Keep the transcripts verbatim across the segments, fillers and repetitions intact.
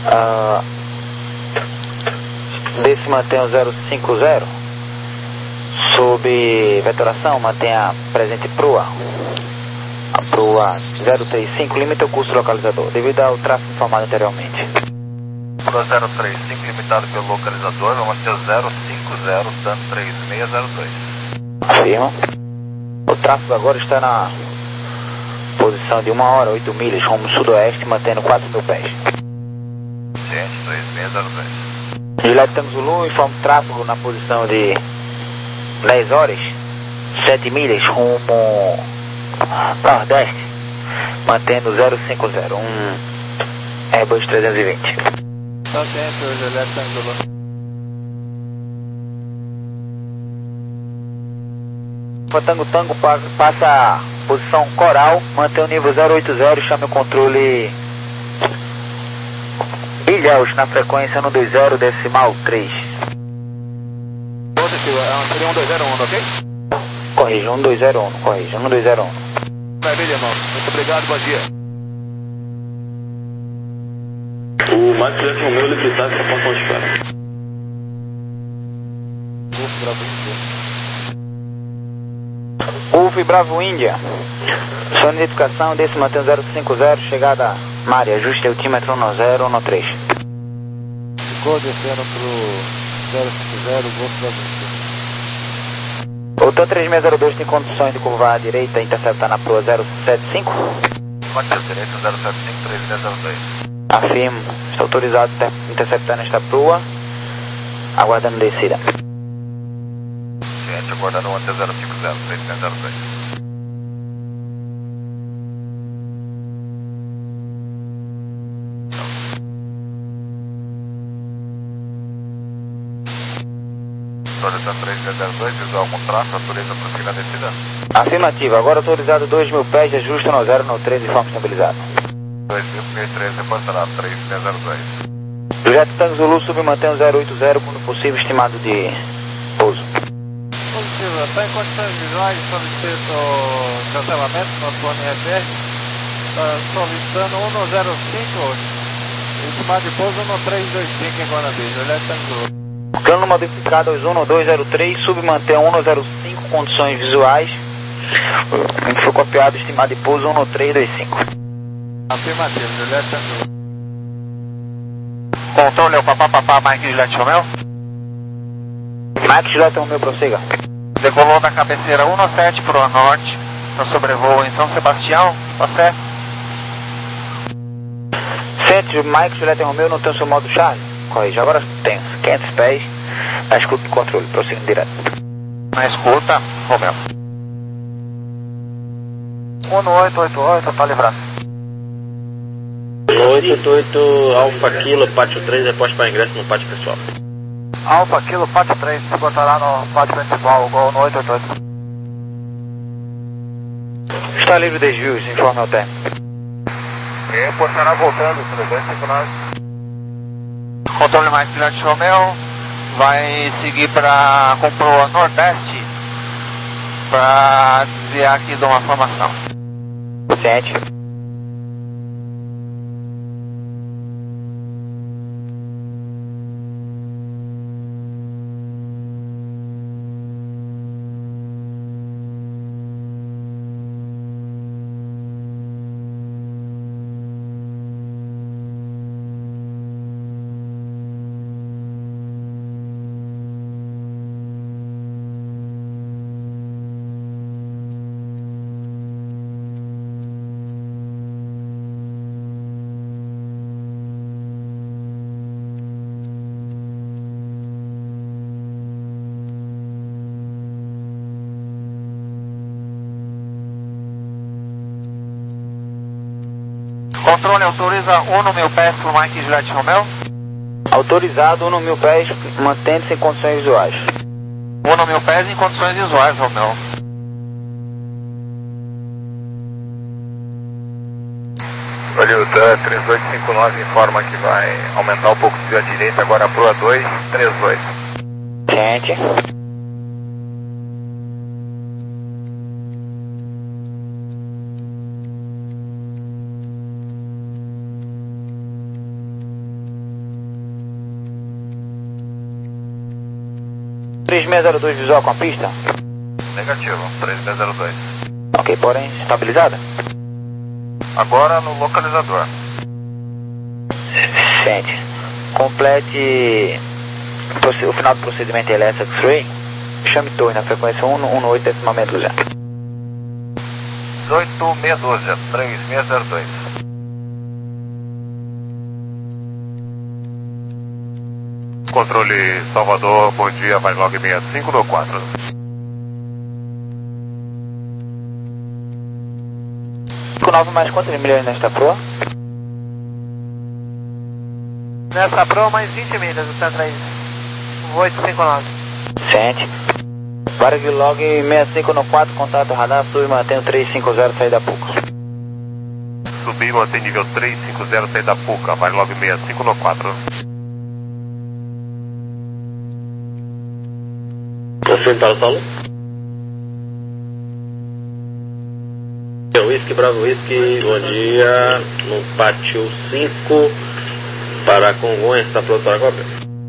Uh, desse mantém o zero cinco zero. Sob vetoração, mantenha presente proa. A proa zero três cinco, limita o curso localizador, devido ao tráfego informado anteriormente. Proa zero três cinco, limitado pelo localizador, vamos ter o zero cinco zero, tanto três seis zero dois. Afirma. O tráfego agora está na posição de uma hora, oito milhas, rumo sudoeste, mantendo quatro mil pés. Gente, três seis zero dois. Juliette Tango Zulu, informa o tráfego na posição de dez horas, sete milhas, rumo nordeste, mantendo zero cinco zero, um Airbus trezentos e vinte. Tá dentro, Juliette Tango Zulu. Tango Tango passa a posição coral, mantém o nível zero oito zero, chame o controle Ilhéus na frequência um dois zero decimal três. Seria um dois zero um, ok? Corrija, um dois zero um, corrija, um dois zero um. Maravilha, irmão. Muito obrigado, bom dia. O Max Jet Romeo liquidado para pontuar de espera. Wolf Bravo Índia. Sua identificação desse mantém zero cinco zero, chegada a Mari, ajuste altímetro um zero um três. Ficou descendo pro zero cinco zero, Wolf Bravo Índia. O TAN três seis zero dois tem condições de curvar à direita e interceptar na proa zero sete cinco? Pode ser direita, zero sete cinco, três seis zero dois. Afirmo, está autorizado a interceptar nesta proa, aguardando descida. Gente, aguardando um zero cinco zero, três seis zero dois. Autorizando três seis zero dois, visual com traço, autoriza para prosseguir a descida? Afirmativa, agora autorizado dois mil pés, ajuste no zero no três de forma estabilizada. dois mil e três, reportará, três seis zero dois. Projeto Tango Zulu, submantém o zero oito zero, quando possível, estimado de pouso. Positivo, está em condições visuais, solicito cancelamento no plano I F R, está solicitando um zero cinco, estimado de pouso um três dois cinco em Guanabí, Juliette Tango Zulu. Plano modificado aos um dois zero três, submantém um zero cinco, condições visuais, foi copiado, estimado de pouso um três dois cinco. Afirmativo, Juliette Tango Zulu. Controle é o papá papá Mike Juliette Romeo. Mike Juliette Romeo, prossiga. Decolou da cabeceira um sete para o norte, no sobrevoo em São Sebastião, tá certo? Centro, Mike Juliette Romeo, não tem o seu modo Charlie? Corrija, agora tem quinhentos pés, na escuta do controle, prosseguindo direto. Na escuta, Romeo. um oito oito oito, tá livrado. oito oito oito, Alfa Kilo, pátio três, reposte para ingresso no pátio pessoal. Alfa Kilo, pátio três, se botará no pátio principal, gol no oito oito oito. Está livre de desvios, informe ao término. Reportará voltando, trezentos e cinquenta e nove. Controle mais Juliette Romeo, vai seguir para com proa nordeste, para desviar aqui de uma formação. Ciente. Controle autoriza um mil pés para o Mike Juliette Romeo. Autorizado um mil pés, mantendo-se em condições visuais. um mil pés em condições visuais, Romeo. Olha, o TAN três oito cinco nove informa que vai aumentar um pouco o desvio à direita, agora a proa dois três dois. Gente. três seis zero dois visual com a pista? Negativo, três seis zero dois. Ok, porém estabilizada? Agora no localizador. Sente. Complete o final do procedimento L S X-Ray. Chame torre na frequência um um oito décima meia dúzia. dezoito meia dúzia, três seis zero dois. Controle Salvador, bom dia, vai log sessenta e cinco no quatro. cinco nove mais quantos milhas nesta proa? Nessa proa mais vinte milhas do Centro oito cinco nove. Sente. Varig log sessenta e cinco no quatro, contato radar, sub e mantém o três cinco zero, saída da Puca. Subir, mantém nível três cinco zero, saída da Puca, vai log sessenta e cinco no quatro. Confirme para o solo. Whisky, Bravo Whisky, bom dia, no pátio cinco, para Congonhas, está pronto para a cópia?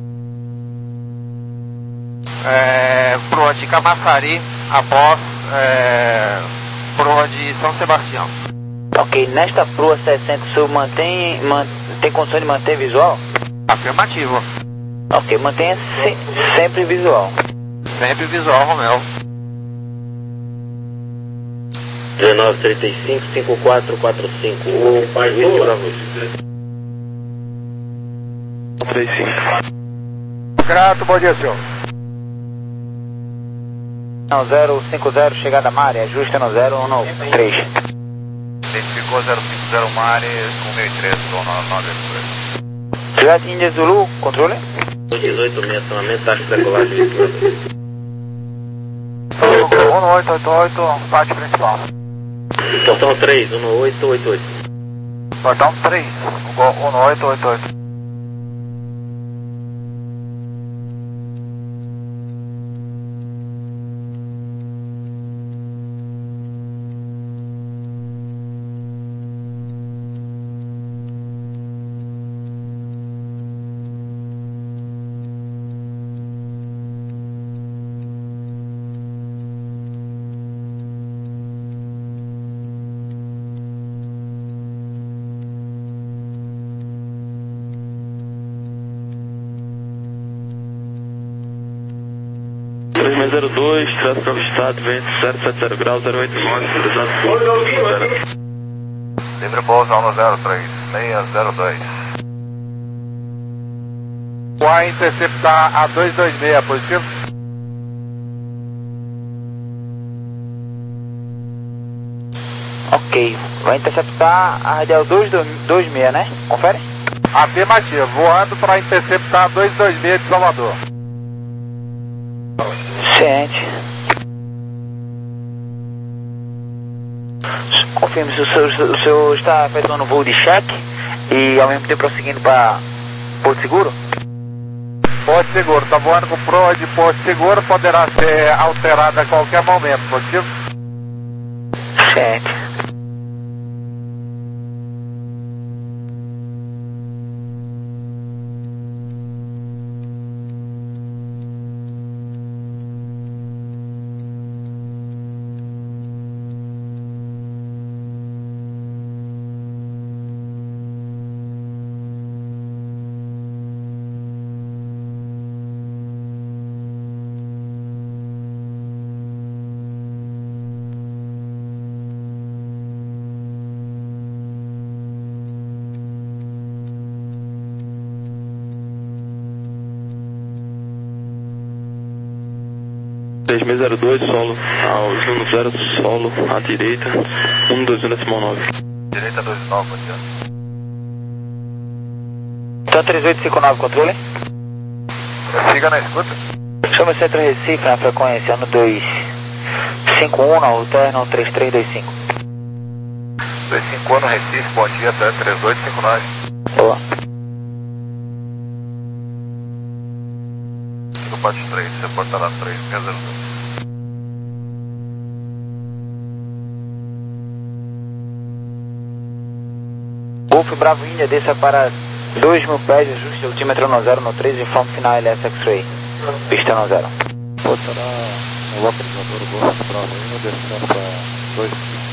É, proa de Camaçari, após é, proa de São Sebastião. Ok, nesta proa sessenta, o senhor mantém, man, tem condição de manter visual? Afirmativo. Ok, mantenha se, sempre visual. Sempre visual, Romeu. dezenove trinta e cinco, cinco quatro quatro cinco, o pai Whisky, Bravo Whisky. três cinco. Grato, bom dia, senhor. Não, zero cinco zero, chegada Mari, ajusta no zero um três. Identificou zero cinco zero Mari com meio três, zona nove. Cidade Índia Zulu, controle? dezoito meia, acionamento, taxa de decolagem. um oito oito oito, parte principal. Portão três, um oito oito oito. Portão três, um oito oito oito. três seis zero dois, tráfego avistado, vento zero sete zero graus, zero oito nove, autorizado. Livre pouso um zero três, seis zero dois. Vai interceptar a dois dois seis, positivo? Ok, vai interceptar a radial dois dois seis, né? Confere? Afirmativo, voando para interceptar dois dois seis de Salvador. Ciente. Confirme se o senhor, o senhor está efetuando voo de cheque e ao mesmo tempo prosseguindo para Porto Seguro? Porto Seguro, está voando com proa de Porto Seguro, poderá ser alterada a qualquer momento, positivo? Ciente. três seis zero dois, solo, aos um zero, solo, à direita, um dois um decimal nove. Direita dois nove, bom dia. Então três oito cinco nove, controle? Siga na escuta. Chama o Centro Recife na frequência um dois cinco um, na alterna um três três dois cinco. dois cinco um no Recife, bom dia, até três oito cinco nove. Boa. No pátio três, reportará três seis zero dois. Golf Bravo Índia, desça para dois mil pés, ajuste altímetro no zero no três, informe final L S X-Ray. Pista no zero. Botará o localizador Golfo Bravo aí no descendo para dois.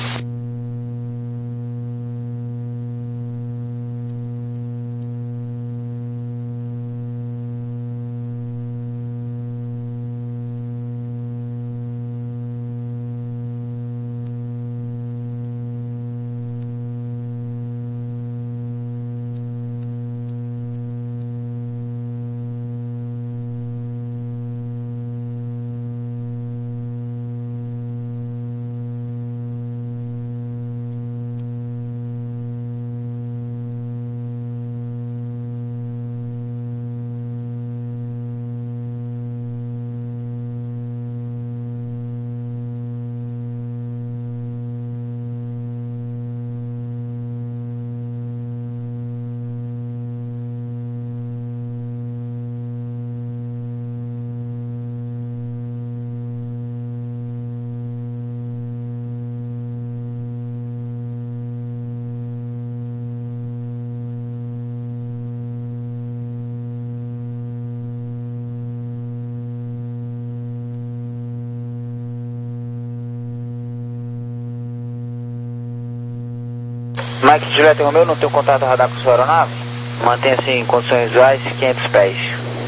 Mike Julieta Romeu, não tenho contato radar com sua aeronave? Mantenha-se em condições visuais, quinhentos pés.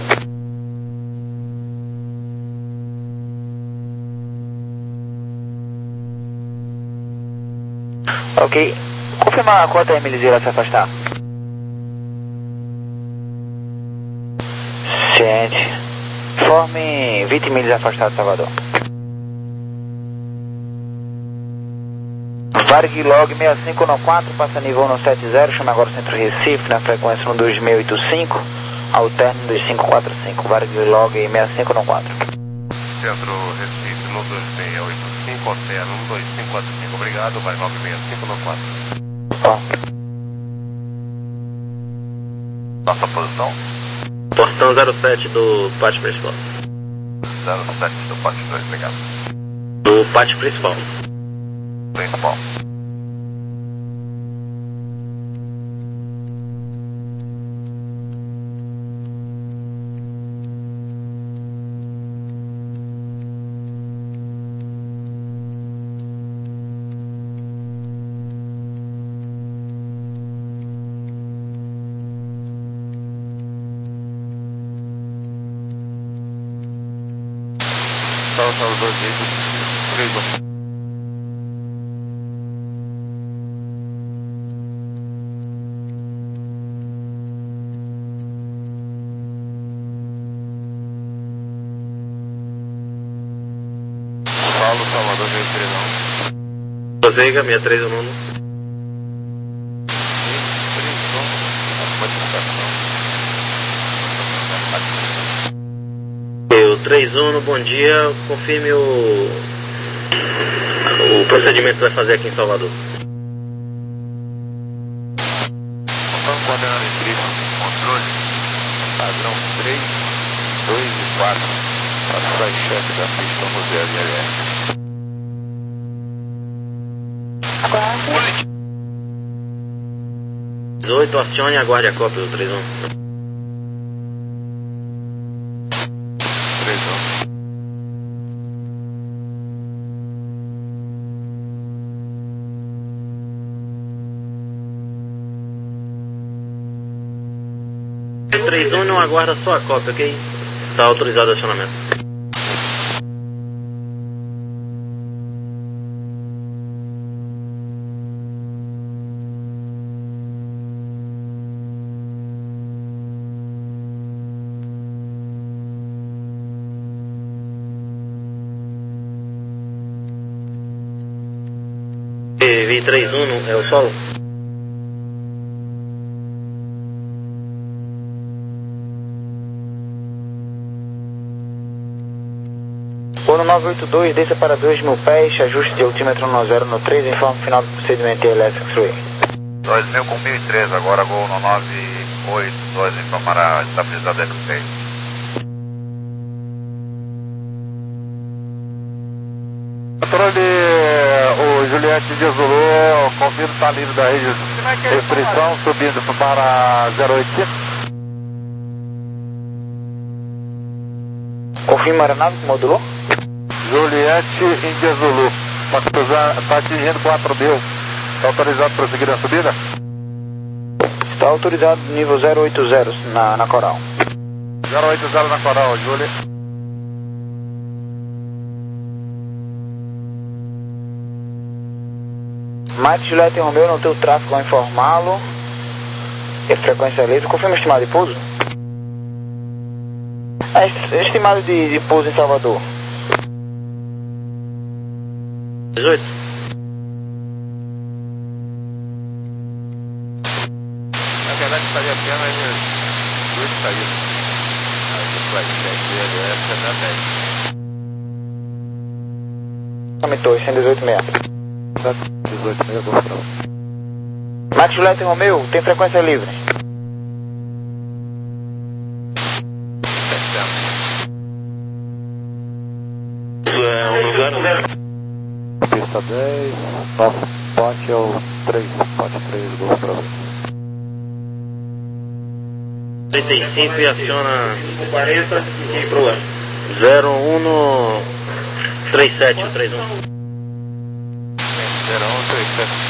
Ok. Confirmar a quantas milhas irá se afastar? Ciente. Forme vinte milhas afastado de Salvador. Varg Log seis cinco um quatro, passa nível no sete zero, chama agora o centro Recife, na frequência no dois mil e oitenta e cinco, ao término dos cinco quatro cinco, Varg Log seis cinco um quatro. Centro Recife no dois seis oito cinco, ao término um dois cinco quatro cinco, obrigado, Varg Log seis cinco um quatro. Bom. Nossa posição? Portão zero sete do pátio principal. zero sete do pátio dois, obrigado. Do pátio principal. Principal. Salve, salve, dois três, um. Paulo, Salvador, veio três um. Prosega, seis três um nove. Eu três um, bom dia, confirme o o procedimento que vai fazer aqui em Salvador. Vamos coordenar em três, controle, padrão três, dois e quatro, para o chefe da pista Rosério L R. dezoito, acione e aguarde a cópia do três um. três um. três um não aguarda só a cópia, ok? Está autorizado o acionamento. V três um é o solo? Uno nove oito dois, desça para dois mil pés, ajuste de altímetro no zero no três, informe final do procedimento T L S X-Ray. dois mil com mil e três, agora Gol no nove oito dois, informará estabilizado X-Ray. Controle, o Juliette de Zulu, confirma está livre da restrição, subindo para zero oito cinco. Confirma a aeronave que modulou. Juliette Índia Zulu. Está atingindo quatro mil. Está autorizado para seguir a subida? Está autorizado nível zero oito zero na, na Coral. zero oito zero na Coral, Júlia. Mike Juliette Romeo, não tem o tráfego a informá-lo. E a frequência livre. Confirma o estimado de pouso? É, estimado de, de pouso em Salvador. dezoito. Na verdade estaria apenas duas saídas. A flight deck dele é setenta e dez. Aumentou, cento e dezoito meia. dezoito meia, Gostral. Mike Juliette Romeo, tem frequência livre. É um lugar, né? Pista dez, nosso pote é o três, pote três, Gostral. trinta e cinco e aciona quarenta e pro ar. zero um três sete, o trinta e um. zero um três sete.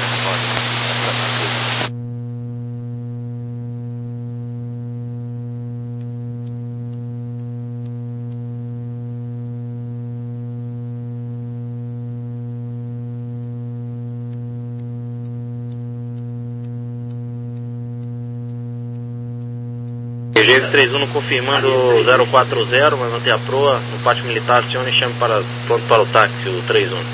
G F trinta e um confirmando zero quatro zero, vai manter a proa no pátio militar, acione e chame para, pronto para o táxi, o trinta e um.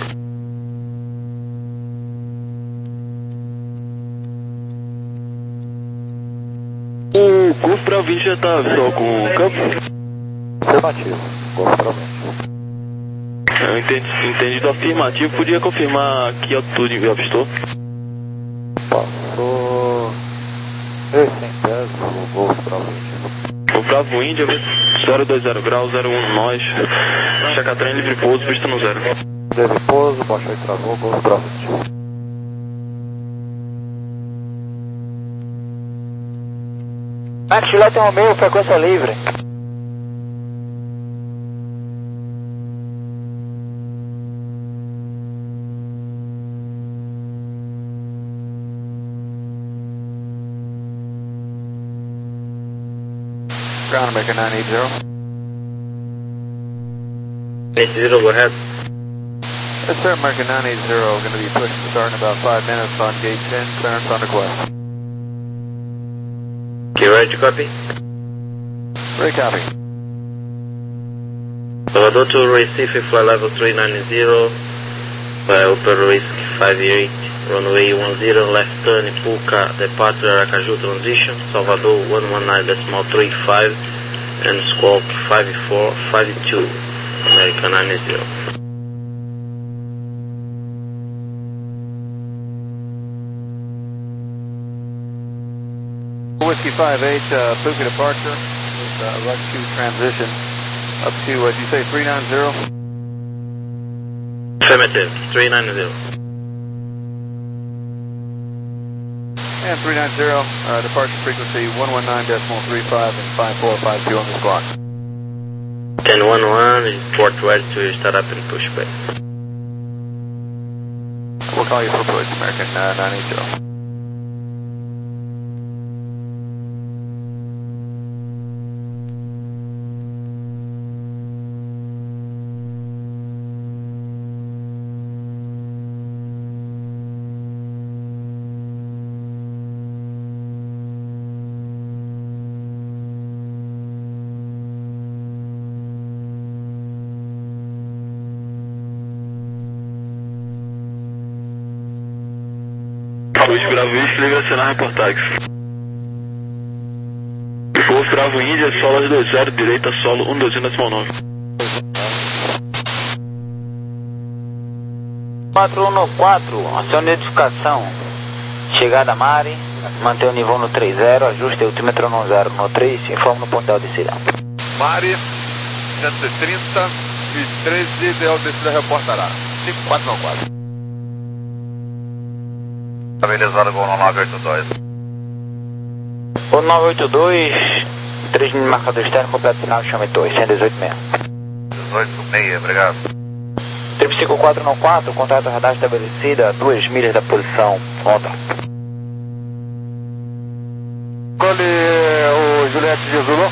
O curso para vinte já está só com o campo? Afirmativo, Gostral. Eu entendi, entendido afirmativo, podia confirmar que altitude avistou? Passou três centésimos, Gostral. O Bravo Índia, zero dois zero graus, zero um nós, Chacatrem livre pouso, pista no zero. Livre pouso, baixou e travou, Gostral. Mike Juliette Romeo, frequência livre. Ground American nine eight zero. eight zero, go ahead. Yes, sir, American nine eight zero, going to be pushing to start in about five minutes on gate ten, clearance on request. Okay, ready to copy? Very copy. Salvador to Recife, fly level three nine zero, by Opera Risk five eight, runway one zero, left turn, Puca, departure Aracaju transition, Salvador one one nine decimal three five, and squawk five four five two, American nine zero. Whiskey five eight, uh, Puka departure, with uh, Rush two transition, up to, what did you say, three nine zero? Affirmative, three nine zero. And three nine zero, uh, departure frequency one one nine decimal three five and five four five two on the squawk. ten one one, port ready to start up and push back. We'll call you for push, American uh, nine eight zero. Luiz Bravo Índia, livre acionar reportagens. Golf Bravo Índia, solo dois zero, direita, solo um dois um decimal nove. quatro um quatro, acione de identificação. Chegada Mari, mantém o nível no trinta, ajuste altímetro no zero no três, informe no ponto de descida. Mari, cento e trinta e treze, ideal descida reportará. cinco quatro nove quatro. Estabilizado com o nove oito dois. O nove oito dois, três mil marcador externo, completo final, chame dois, cento e dezoito meia. oito seis, obrigado. Trip cinco quatro nove quatro, contato radar estabelecida a duas milhas da posição. Conta. Escolhe o Juliette Jesus.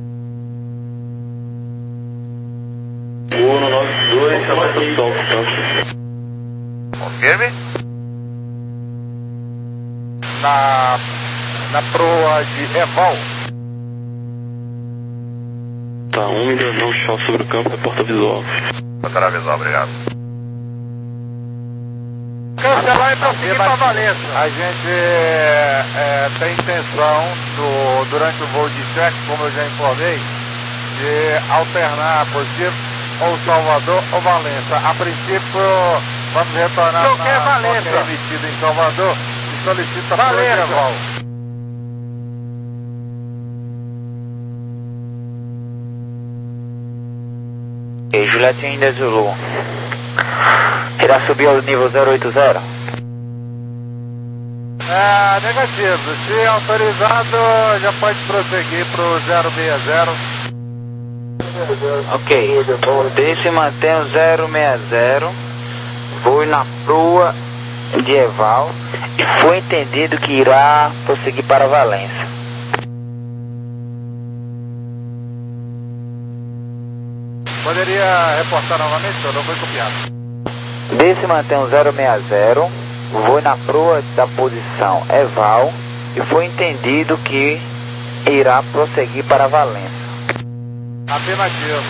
O um nove dois, aumenta o sol, Confirme. Na, na proa de Eval. Tá, um milhão não chove sobre o campo, reporta visual. Botará visual, obrigado. Cancelar e prosseguir para Valença. A gente é, é, tem intenção, do, durante o voo de cheque, como eu já informei, de alternar positivo ou Salvador ou Valença. A princípio, vamos retornar Não quer na Valença. qualquer emitida em Salvador e solicita Valença. Eval. E Juliette ainda Zulu. Irá subir ao nível zero oito zero? É, negativo. Se autorizado, já pode prosseguir para o zero seis zero. Ok. Deixe manter o zero seis zero. Vou na proa de Eval e foi entendido que irá prosseguir para Valença. Poderia reportar novamente, senhor? Não foi copiado. Deixe manter o zero seis zero. Vou na proa da posição Eval e foi entendido que irá prosseguir para Valença. Afirmativo.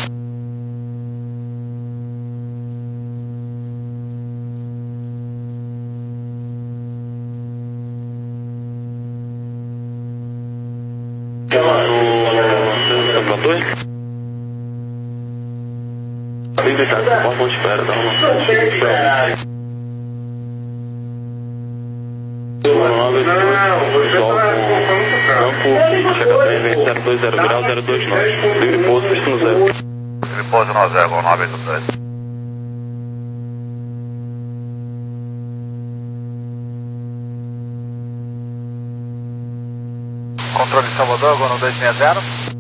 Para dois? Bem deitado, porta de espera, dá uma um nove dois, sol com campo, chega três, vem zero dois zero grau, zero dois nove. Livre pouso, destino zero. Livre pouso no zero, nove oito dois. Controle de Salvador, Gono dois seis zero.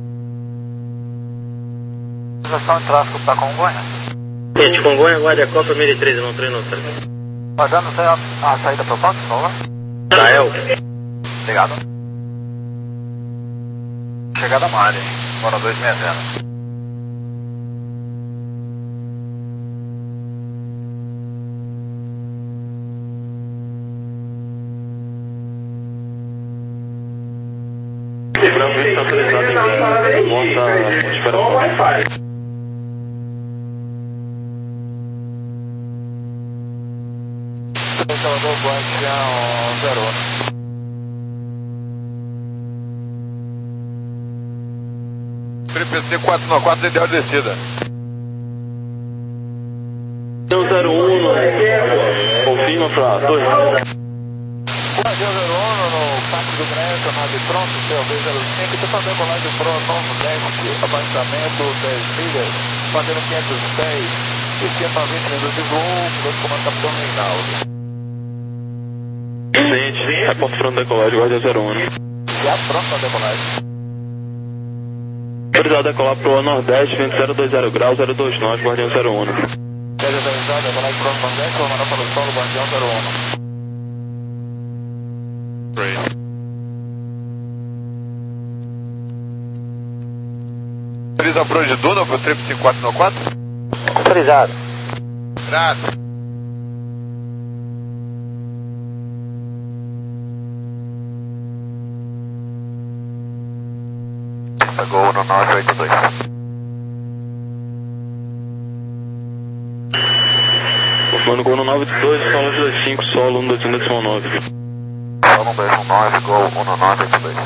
Estação de tráfego para Congonha. Gente, Congonha, guarda a Copa mil e treze, não treino, não treino. Pagando a saída para o ponto, por favor. Israel. Obrigado. Chegada Mari, Gono dois seis zero. Bravo está autorizado em guerra. Monta, espera o Wi-Fi. Salvador, Guardião zero. Triple C quatro nove quatro, ideal de descida. zero um, confirma para dois. Guardião zero um no Parque do Grêmio, nave pronto, C O V zero cinco, estou fazendo colagem pro novo déficit, abaixamento dez milhas, fazendo quinhentos e seis, esquema vinte minutos de voo, piloto comando capitão Reinaldo. Ciente, reporte pronto decolagem, Guardião zero um. Já pronto para decolagem. Autorizado a decolar pro Nordeste, vento zero dois zero grau, zero dois nove, Guardião zero um. Seja autorizado, decolagem pro Nordeste, vou mandar para o solo, Guardião zero um. Autoriza a proa de Duna para o Trip cinco quatro nove quatro? Autorizado. Graças. Gol no nove oito dois. Confirmando gol no nove oito dois, solo dois cinco, solo um dois um decimal nove. Solo um dois um nove, gol um no nove oito dois.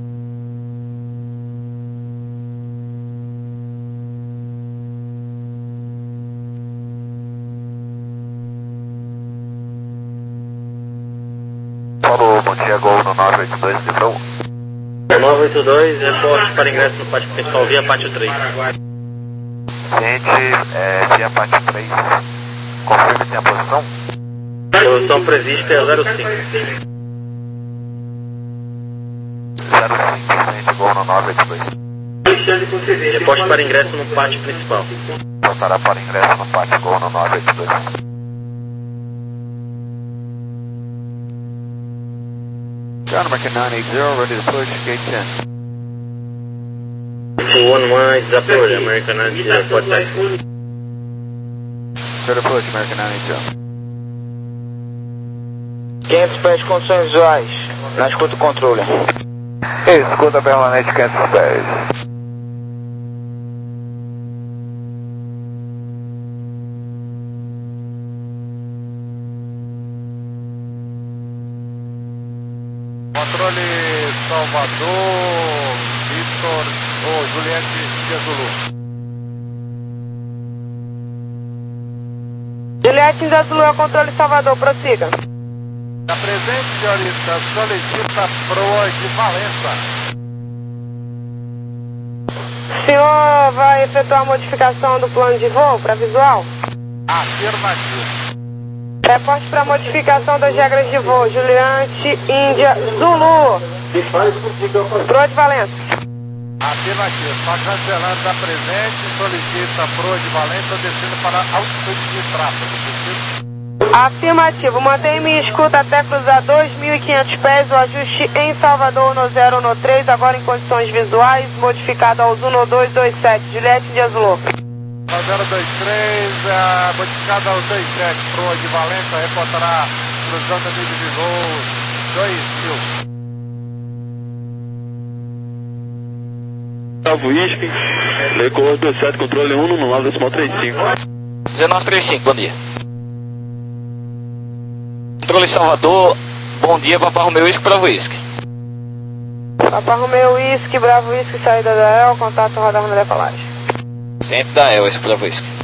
Solo, bom dia, gol no nove oito dois, livra um. nove oito dois, reporte para ingresso no pátio principal via pátio três. Gente, é, via parte três. Confirme tem a posição? Posição prevista é zero cinco. zero cinco, gente, gol no nove oito dois. Reporte para ingresso no pátio principal. Reportará para ingresso no pátio Gol no nove oito dois. Ground American nine eight zero, ready to push, gate ten. two one one is approach, American nine zero, report type. Ready to push, American nine eight zero. quinhentos pés de condições visuais, na escuta do controle. Escuta permanente quinhentos pés. Controle Salvador, Victor, ou Juliette India Zulu. Juliette India Zulu é o controle Salvador, prossiga. A presente, senhorita, solicita proa de Valença. O senhor vai efetuar a modificação do plano de voo para visual? Afirmativo. Reporte para modificação das regras de voo. Juliette India Zulu. Proa de Valença. Afirmativo. Está cancelando a presente, solicita proa de Valença, descendo para altitude de tráfego. Afirmativo. Mantém minha escuta até cruzar dois mil e quinhentos pés. O ajuste em Salvador no zero no três, agora em condições visuais, modificado aos um dois dois sete. Juliette India Zulu. zero dois três, é, modificado ao dois sete, proa de Valença, reportará cruzando a nível de voo dois mil. Bravo Whisky, decolou dois sete, controle um no nove decimal trinta e cinco. dezenove trinta e cinco, bom dia. Controle Salvador, bom dia, Papa Romeo Whisky, Bravo Whisky. Papa Romeo Whisky, Bravo Whisky, saída da E L, contato radar na decolagem. Centro da E L, Whisky, Bravo Whisky.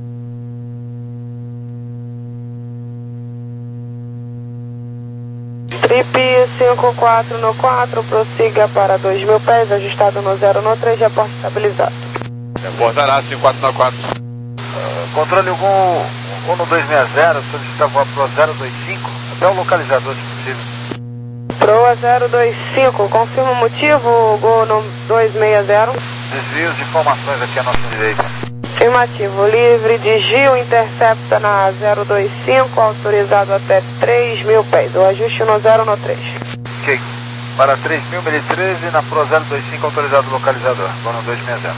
Trip cinco quatro no quatro, prossiga para dois mil pés, ajustado no zero no três, reporte estabilizado. Reportará cinco quatro no quatro. Uh, controle um, um no dois seis zero, solicita voar pro zero dois cinco, até o localizador se possível. Proa zero dois cinco, confirma o motivo, Gol no dois seis zero. Desvios de informações aqui à nossa direita. Afirmativo, livre de Gil, intercepta na zero dois cinco, autorizado até três mil pés, o ajuste no zero no três. Ok, para três mil, mil e treze, na Pro zero dois cinco, autorizado o localizador, Gol no dois seis zero.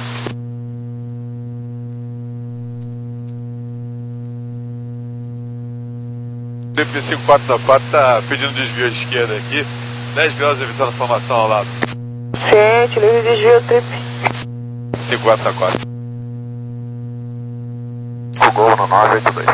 Trip cinco quatro no quatro está pedindo desvio à esquerda aqui, dez graus evitando formação ao lado. Ciente, livre de desvio, trip. cinco quatro no quatro. O Gol no nove oito dois.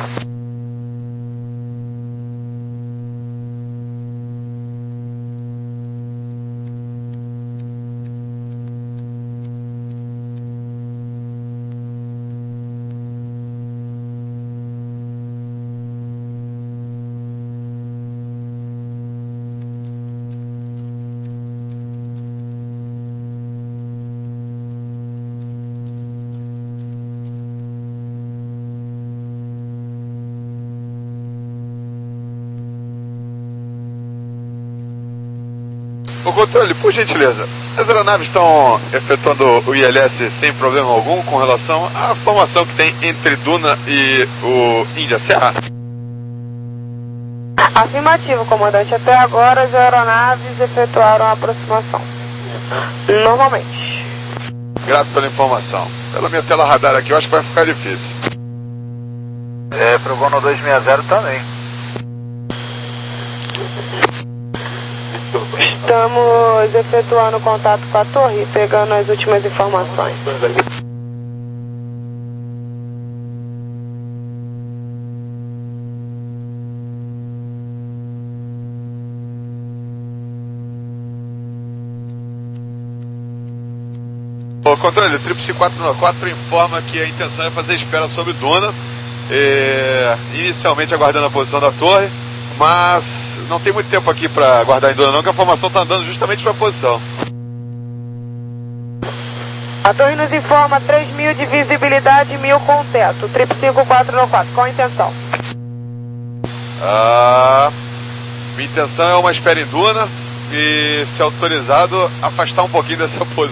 O controle, por gentileza, as aeronaves estão efetuando o I L S sem problema algum com relação à formação que tem entre Duna e o Índia Serra? Afirmativo, comandante. Até agora as aeronaves efetuaram a aproximação normalmente. Grato pela informação. Pela minha tela radar aqui, eu acho que vai ficar difícil. É, pro Gol no dois seis zero também. Estamos efetuando contato com a torre e pegando as últimas informações. O controle, o Trip cinco quatro no quatro informa que a intenção é fazer espera sobre Duna, é, inicialmente aguardando a posição da torre, mas não tem muito tempo aqui para aguardar em Duna não, que a formação está andando justamente para a posição. A torre nos informa três mil de visibilidade, mil com teto. Trip cinco quatro no quatro, qual a intenção? Ah, minha intenção é uma espera em Duna e, se autorizado, afastar um pouquinho dessa posição.